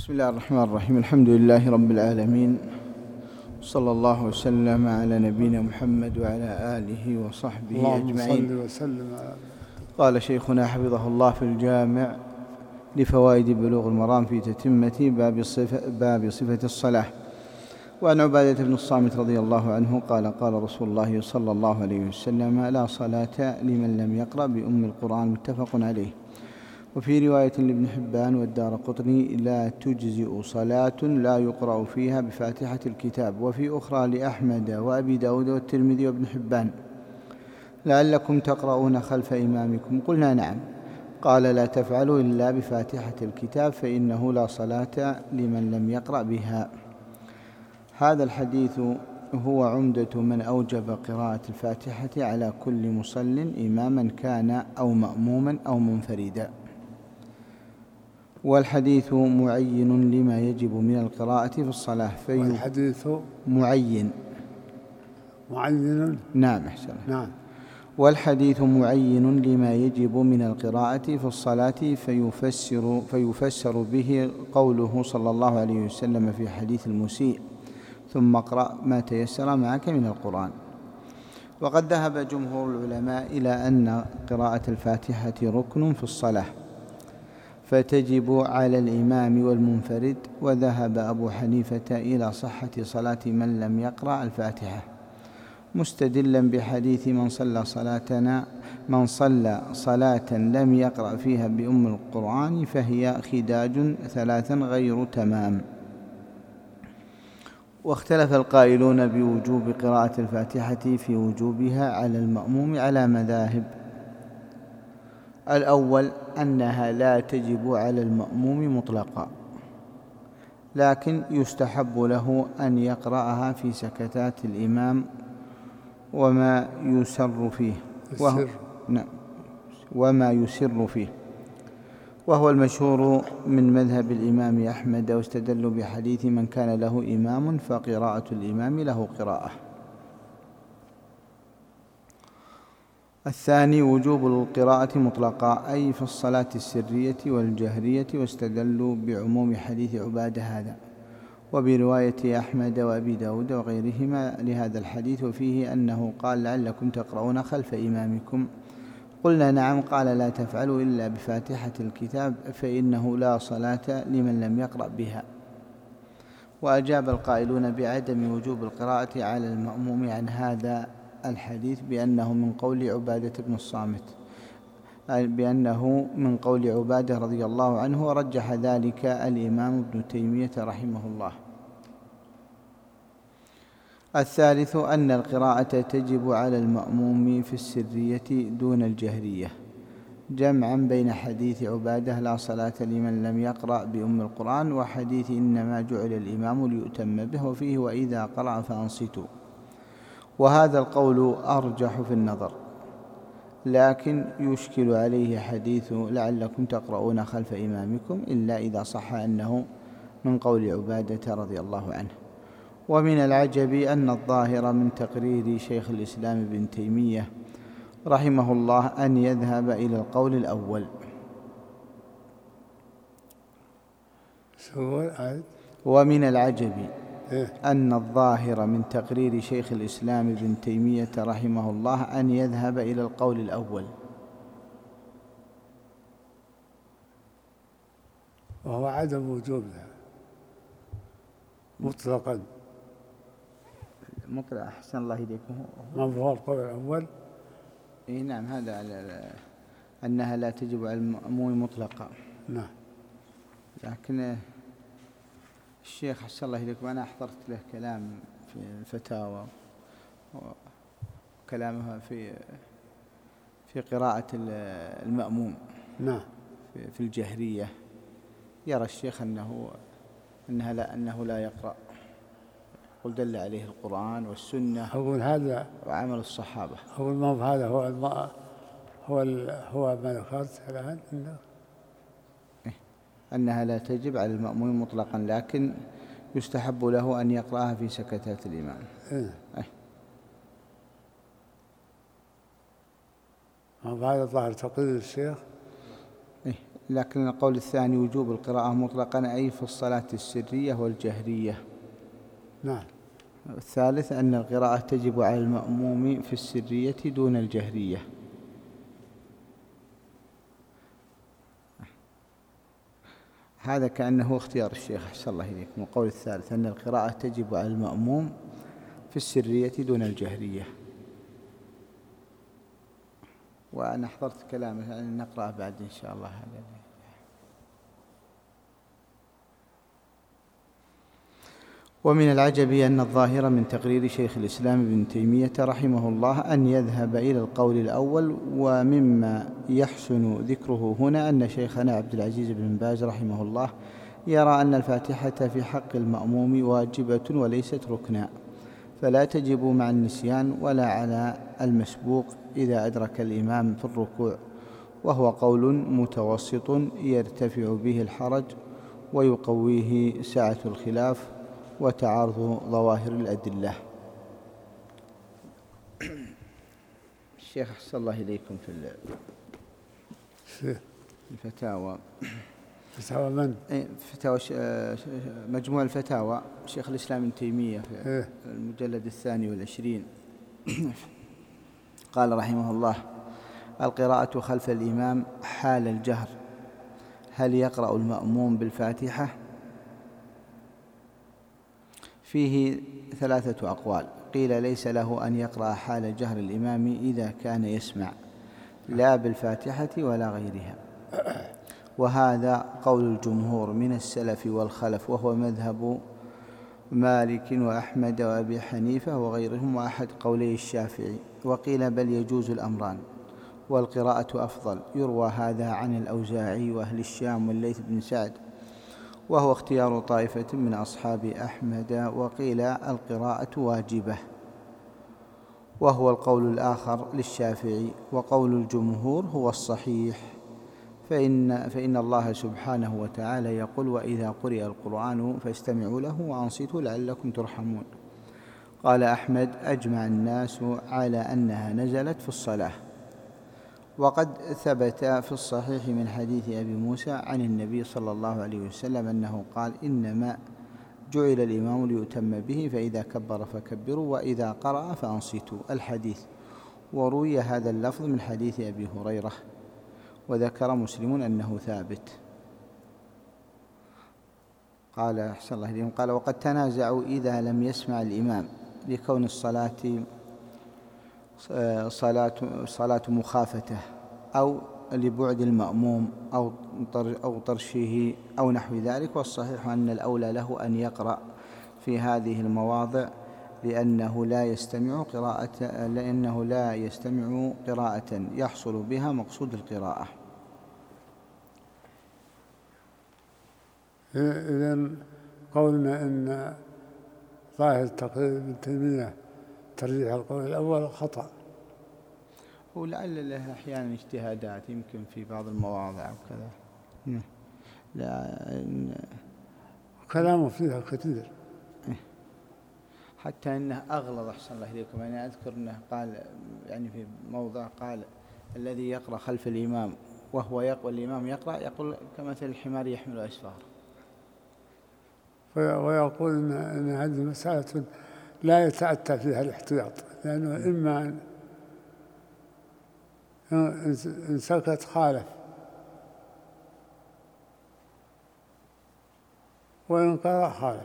بسم الله الرحمن الرحيم. الحمد لله رب العالمين، صلى الله وسلم على نبينا محمد وعلى آله وصحبه أجمعين. اللهم صل وسلم. قال شيخنا حفظه الله في الجامع لفوائد بلوغ المرام في تتمة باب صفة الصلاة. وعن عبادة بن الصامت رضي الله عنه قال قال رسول الله صلى الله عليه وسلم: لا صلاة لمن لم يقرأ بأم القرآن، متفق عليه. وفي رواية لابن حبان والدارقطني: لا تجزئ صلاة لا يقرأ فيها بفاتحة الكتاب. وفي أخرى لأحمد وأبي داود والترمذي وابن حبان: لعلكم تقرؤون خلف إمامكم. قلنا: نعم. قال: لا تفعلوا إلا بفاتحة الكتاب، فإنه لا صلاة لمن لم يقرأ بها. هذا الحديث هو عمدة من أوجب قراءة الفاتحة على كل مصل، إماما كان أو مأموما أو منفردا. والحديث معين لما يجب من القراءة في الصلاة. والحديث معين. نعم، أحسن. نعم. والحديث معين لما يجب من القراءة في الصلاة، فيفسر به قوله صلى الله عليه وسلم في حديث المسيء: ثم اقرأ ما تيسر معك من القرآن. وقد ذهب جمهور العلماء إلى أن قراءة الفاتحة ركن في الصلاة، فتجب على الإمام والمنفرد. وذهب أبو حنيفة إلى صحة صلاة من لم يقرأ الفاتحة، مستدلا بحديث من صلى صلاة لم يقرأ فيها بأم القرآن فهي خداج 3 غير تمام. واختلف القائلون بوجوب قراءة الفاتحة في وجوبها على المأموم على مذاهب. الأول أنها لا تجب على المأموم مطلقا، لكن يستحب له أن يقرأها في سكتات الإمام وما يسر فيه، وهو المشهور من مذهب الإمام أحمد. واستدلوا بحديث من كان له إمام فقراءة الإمام له قراءة. الثاني وجوب القراءة مطلقا، أي في الصلاة السرية والجهرية. واستدلوا بعموم حديث عبادة هذا، وبرواية أحمد وأبي داود وغيرهما لهذا الحديث، وفيه أنه قال: لعلكم تقرؤون خلف إمامكم. قلنا: نعم. قال: لا تفعلوا إلا بفاتحة الكتاب، فإنه لا صلاة لمن لم يقرأ بها. وأجاب القائلون بعدم وجوب القراءة على المأموم عن هذا الحديث بأنه من قول عبادة بن الصامت، بأنه من قول عبادة رضي الله عنه، ورجح ذلك الإمام ابن تيمية رحمه الله. الثالث أن القراءة تجب على المأموم في السرية دون الجهرية، جمعا بين حديث عبادة: لا صلاة لمن لم يقرأ بأم القرآن، وحديث: إنما جعل الإمام ليؤتم به، وفيه: وإذا قرأ فأنصتوا. وهذا القول أرجح في النظر، لكن يشكل عليه حديث لعلكم تقرؤون خلف إمامكم، إلا إذا صح أنه من قول عبادة رضي الله عنه. ومن العجب أن الظاهر من تقرير شيخ الإسلام ابن تيمية رحمه الله أن يذهب إلى القول الأول. ومن العجب أن الظاهر من تقرير شيخ الإسلام ابن تيمية رحمه الله أن يذهب إلى القول الأول، وهو عدم وجوبها مطلقا. مقرأ أحسن الله إليكم. هو القول الأول. نعم، هذا أنها لا تجب على المأموم مطلقا. نعم. لكن الشيخ أحسن الله إليكم أنا أحضرت له كلام في الفتاوى، وكلامها في قراءة المأموم. نعم. في الجهرية يرى الشيخ أنه لا يقرأ، قل دل عليه القرآن والسنة أقول هذا وعمل الصحابة. أقول ما هذا هو ما ذكرت الآن أنها لا تجب على المأموم مطلقا، لكن يستحب له أن يقرأها في سكتات الإمام. هذا ظاهر تقرير الشيخ. لكن القول الثاني وجوب القراءة مطلقا أي في الصلاة السرية والجهرية. نعم. الثالث أن القراءة تجب على المأموم في السرية دون الجهرية. هذا كأنه اختيار الشيخ أحسن الله إليكم. القول الثالث أن القراءة تجب على المأموم في السرية دون الجهرية. وأنا حضرت كلامه يعني نقرأ بعد إن شاء الله. ومن العجب أن الظاهر من تقرير شيخ الإسلام ابن تيمية رحمه الله أن يذهب إلى القول الأول، ومما يحسن ذكره هنا أن شيخنا عبد العزيز بن باز رحمه الله يرى أن الفاتحة في حق المأموم واجبة وليست ركنا، فلا تجب مع النسيان ولا على المسبوق إذا أدرك الإمام في الركوع، وهو قول متوسط يرتفع به الحرج ويقويه سعة الخلاف وتعارض ظواهر الأدلة. الشيخ أحسن الله إليكم في الفتاوى. فتاوى من؟ فتاوى مجموع الفتاوى شيخ الإسلام ابن تيمية في المجلد 22 قال رحمه الله: القراءة خلف الإمام حال الجهر، هل يقرأ المأموم بالفاتحة؟ فيه 3 أقوال. قيل ليس له أن يقرأ حال جهر الإمام إذا كان يسمع، لا بالفاتحة ولا غيرها، وهذا قول الجمهور من السلف والخلف، وهو مذهب مالك وأحمد وأبي حنيفة وغيرهم، وأحد قولي الشافعي. وقيل بل يجوز الأمران والقراءة أفضل. يروى هذا عن الأوزاعي وأهل الشام والليث بن سعد، وهو اختيار طائفة من أصحاب أحمد. وقيل القراءة واجبة، وهو القول الآخر للشافعي. وقول الجمهور هو الصحيح، فإن الله سبحانه وتعالى يقول: وإذا قرئ القرآن فاستمعوا له وأنصتوا لعلكم ترحمون. قال أحمد: أجمع الناس على أنها نزلت في الصلاة. وقد ثبت في الصحيح من حديث أبي موسى عن النبي صلى الله عليه وسلم أنه قال: إنما جعل الإمام ليؤتم به، فإذا كبر فكبروا وإذا قرأ فأنصتوا. الحديث. وروي هذا اللفظ من حديث أبي هريرة، وذكر مسلم أنه ثابت. قال أحسن الله إليكم: قال: وقد تنازعوا إذا لم يسمع الإمام لكون الصلاة صلاة مخافته أو لبعد المأموم أو طرشه أو نحو ذلك. والصحيح أن الأولى له أن يقرأ في هذه المواضع، لأنه لا يستمع قراءة يحصل بها مقصود القراءة. إذن قولنا أن ظاهر تقرير ابن تيمية ترجيح القول الأول خطأ، ولعل له أحيانا اجتهادات يمكن في بعض المواضع وكذا. لا كلامه فيها كثير، حتى أنه أغلظ. أحسن الله إليكم. أنا أذكر أنه قال يعني في موضع قال: الذي يقرأ خلف الإمام والإمام يقرأ يقول كمثل الحمار يحمل أسفار. ويقول إن هذه مسألة لا يتأتى فيها الاحتياط، لأنه إما إن سكت خالف، وإن قرأ خالف.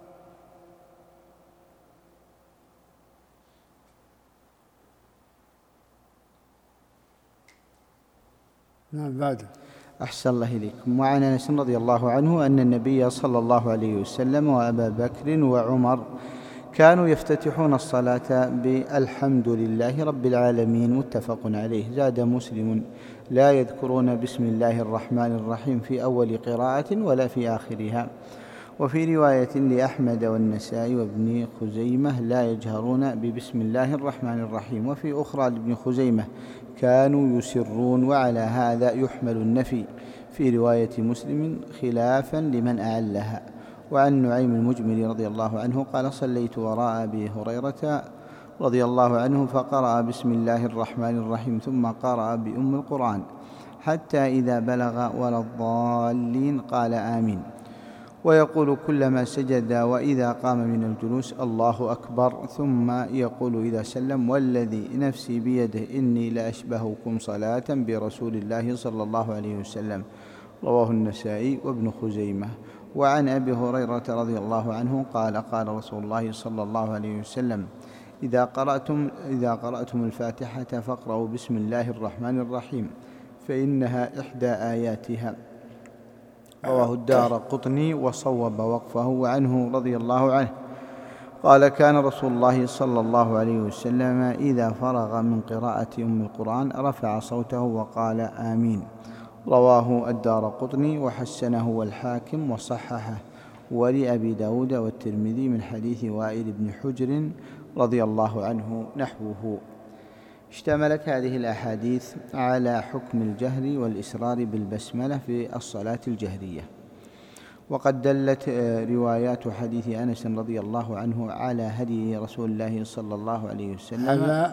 نعم. بعد. أحسن الله إليكم. وعن أنس رضي الله عنه أن النبي صلى الله عليه وسلم وأبا بكر وعمر كانوا يفتتحون الصلاة بالحمد لله رب العالمين، متفق عليه. زاد مسلم: لا يذكرون بسم الله الرحمن الرحيم في أول قراءة ولا في آخرها. وفي رواية لأحمد والنسائي وابن خزيمة: لا يجهرون ببسم الله الرحمن الرحيم. وفي أخرى لابن خزيمة: كانوا يسرون. وعلى هذا يحمل النفي في رواية مسلم خلافا لمن أعلها. وعن نعيم المجمل رضي الله عنه قال: صليت وراء أبي هريرة رضي الله عنه فقرأ بسم الله الرحمن الرحيم ثم قرأ بأم القرآن حتى إذا بلغ ولا الضالين قال آمين. ويقول كلما سجد وإذا قام من الجلوس الله أكبر، ثم يقول إذا سلم والذي نفسي بيده إني لأشبهكم صلاة برسول الله صلى الله عليه وسلم. رواه النسائي وابن خزيمة. وعن أبي هريرة رضي الله عنه قال قال رسول الله صلى الله عليه وسلم إذا قرأتم الفاتحة فاقرأوا بسم الله الرحمن الرحيم فإنها إحدى آياتها. رواه الدارقطني وصوب وقفه. وعنه رضي الله عنه قال كان رسول الله صلى الله عليه وسلم إذا فرغ من قراءة أم القرآن رفع صوته وقال آمين. رواه الدارقطني وحسنه والحاكم وصححه. ولأبي داود والترمذي من حديث وائل بن حجر رضي الله عنه نحوه. اشتملت هذه الأحاديث على حكم الجهر والإسرار بالبسملة في الصلاة الجهرية. وقد دلت روايات حديث أنس رضي الله عنه على هدي رسول الله صلى الله عليه وسلم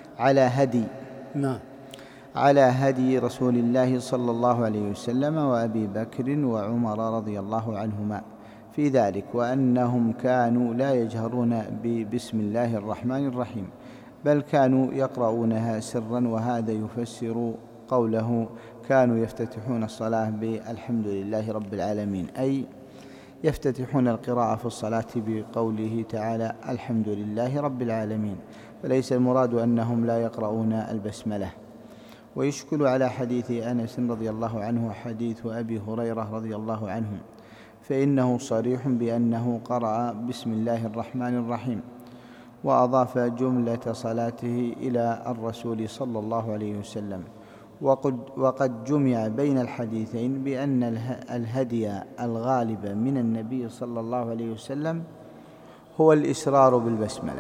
على هدي رسول الله صلى الله عليه وسلم وأبي بكر وعمر رضي الله عنهما في ذلك، وأنهم كانوا لا يجهرون ببسم الله الرحمن الرحيم بل كانوا يقرؤونها سرا. وهذا يفسر قوله كانوا يفتتحون الصلاة بالحمد لله رب العالمين، أي يفتتحون القراءة في الصلاة بقوله تعالى الحمد لله رب العالمين، فليس المراد أنهم لا يقرؤون البسملة. ويشكل على حديث أنس رضي الله عنه حديث أبي هريرة رضي الله عنه، فإنه صريح بأنه قرأ بسم الله الرحمن الرحيم، وأضاف جملة صلاته إلى الرسول صلى الله عليه وسلم. وقد جمع بين الحديثين بأن الهدي الغالب من النبي صلى الله عليه وسلم هو الإسرار بالبسملة.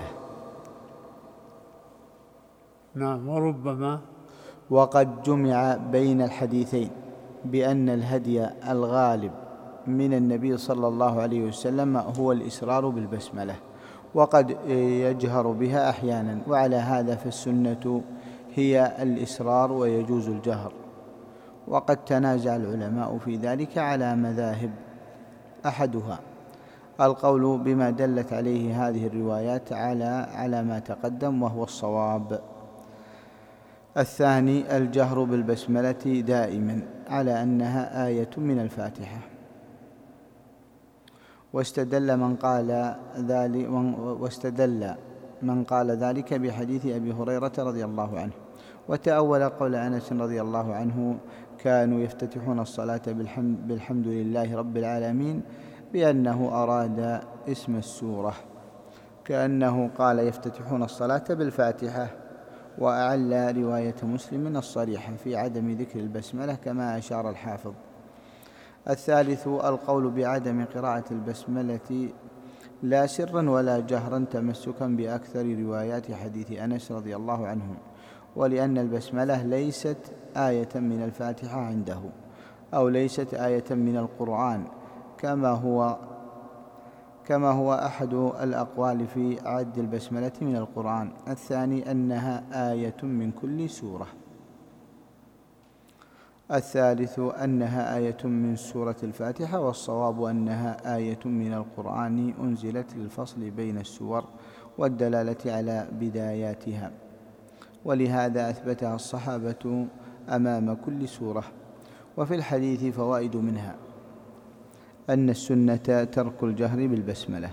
نعم. وربما وقد جمع بين الحديثين بأن الهدي الغالب من النبي صلى الله عليه وسلم هو الإسرار بالبسملة، وقد يجهر بها أحيانا، وعلى هذا فالسنة هي الإسرار ويجوز الجهر. وقد تنازع العلماء في ذلك على مذاهب، أحدها القول بما دلت عليه هذه الروايات على ما تقدم وهو الصواب. الثاني الجهر بالبسملة دائما على أنها آية من الفاتحة. واستدل من قال ذلك بحديث أبي هريرة رضي الله عنه، وتأول قول أنس رضي الله عنه كانوا يفتتحون الصلاة بالحمد لله رب العالمين بأنه أراد اسم السورة، كأنه قال يفتتحون الصلاة بالفاتحة. وأعل رواية مسلم الصريحة في عدم ذكر البسملة كما أشار الحافظ. الثالث القول بعدم قراءة البسملة لا سرا ولا جهرا تمسكا بأكثر روايات حديث أنس رضي الله عنه، ولأن البسملة ليست آية من الفاتحة عنده، أو ليست آية من القرآن كما هو أحد الأقوال في عد البسملة من القرآن. الثاني أنها آية من كل سورة. الثالث أنها آية من سورة الفاتحة، والصواب أنها آية من القرآن أنزلت للفصل بين السور والدلالة على بداياتها، ولهذا أثبتها الصحابة أمام كل سورة. وفي الحديث فوائد، منها أن السنة ترك الجهر بالبسملة.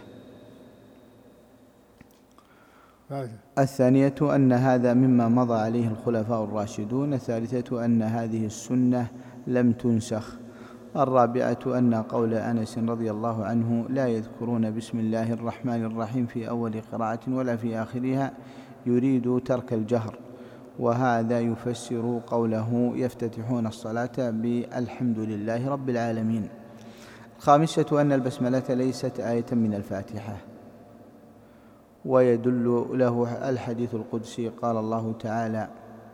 الثانية أن هذا مما مضى عليه الخلفاء الراشدون. الثالثة أن هذه السنة لم تنسخ. الرابعة أن قول أنس رضي الله عنه لا يذكرون بسم الله الرحمن الرحيم في أول قراءة ولا في آخرها يريد ترك الجهر، وهذا يفسر قوله يفتتحون الصلاة بالحمد لله رب العالمين. الخامسة أن البسملة ليست آية من الفاتحة، ويدل له الحديث القدسي قال الله تعالى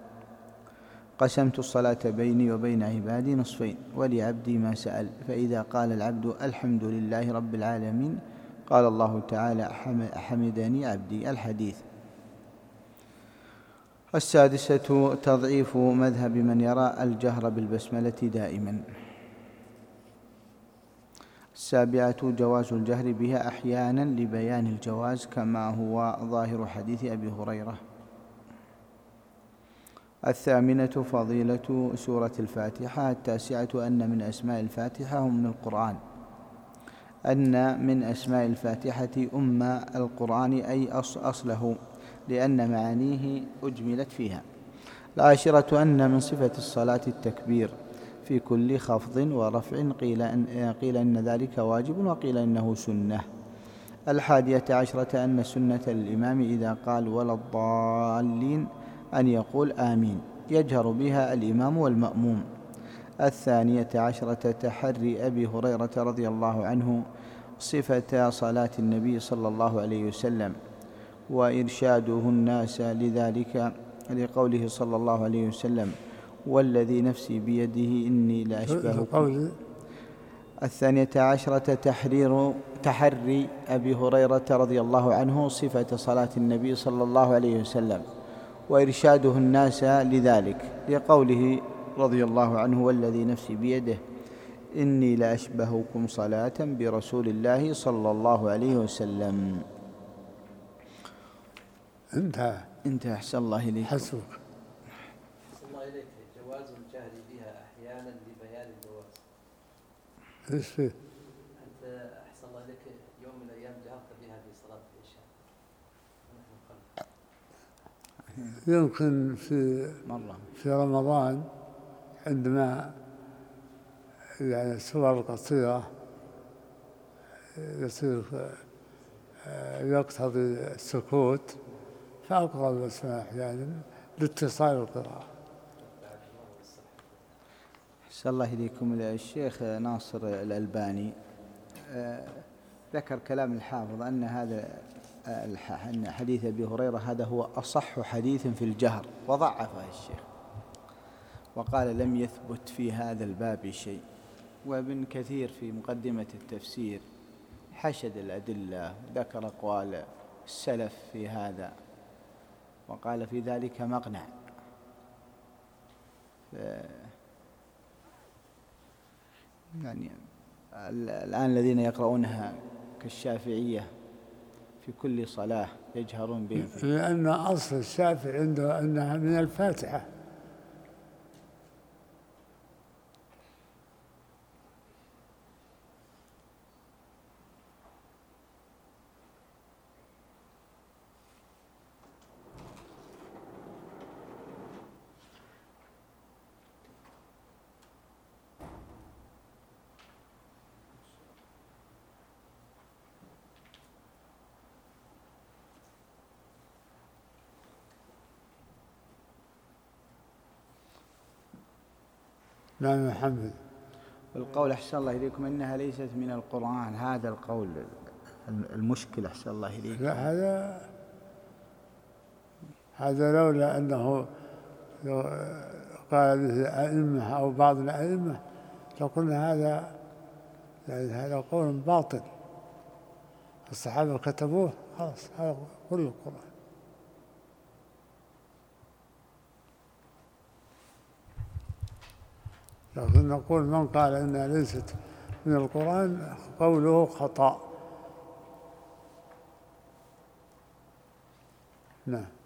قسمت الصلاة بيني وبين عبادي نصفين ولعبدي ما سأل، فإذا قال العبد الحمد لله رب العالمين قال الله تعالى حمدني عبدي. الحديث. السادسة تضعيف مذهب من يرى الجهر بالبسملة دائما. السابعة جواز الجهر بها أحيانا لبيان الجواز كما هو ظاهر حديث أبي هريرة. الثامنة فضيلة سورة الفاتحة. التاسعة أن من أسماء الفاتحة هم من القرآن، أن من أسماء الفاتحة أم القرآن أي أصله، لأن معانيه أجملت فيها. العاشرة أن من صفة الصلاة التكبير في كل خفض ورفع، قيل إن ذلك واجب وقيل إنه سنة. الحادية عشرة أن سنة الإمام إذا قال ولا الضالين أن يقول آمين، يجهر بها الإمام والمأموم. الثانية عشرة تحري أبي هريرة رضي الله عنه صفة صلاة النبي صلى الله عليه وسلم وإرشاده الناس لذلك، لقوله صلى الله عليه وسلم والذي نفسي بيده إني لأشبهكم. الثانية عشرة تحري أبي هريرة رضي الله عنه صفة صلاة النبي صلى الله عليه وسلم وإرشاده الناس لذلك، لقوله رضي الله عنه والذي نفسي بيده إني لأشبهكم صلاة برسول الله صلى الله عليه وسلم. انتهى. أحسن الله إليك. حسبك. أحسن الله إليك. جواز الجهر بها أحيانا لبيان الجواز. إيش فيه؟ أنت أحسن الله إليك يوم من الأيام جهرت بها في صلاة العشاء. يمكن في رمضان عندما يعني السور القصيرة يصير يقتضي السكوت فأقرأ البسملة أحيانا لاتصال القراءة. أحسن الله إليكم. الشيخ ناصر الألباني ذكر كلام الحافظ أن هذا أن حديث أبي هريرة هذا هو أصح حديث في الجهر، وضعفه الشيخ وقال لم يثبت في هذا الباب شيء. وابن كثير في مقدمة التفسير حشد الأدلة، ذكر أقوال السلف في هذا وقال في ذلك مقنع. يعني الآن الذين يقرؤونها كالشافعية في كل صلاة يجهرون بهم، لأن أصل الشافعي عنده أنها من الفاتحة. نعم محمد. والقول أحسن الله إليكم إنها ليست من القرآن، هذا القول المشكل أحسن الله إليكم. لا، هذا لولا أنه قال به أئمة أو بعض الأئمة لقلنا هذا يعني هذا قول باطل، الصحابة كتبوه خلاص هذا كل القرآن. لكن نقول من قال إنها ليست من القرآن قوله خطأ. نعم.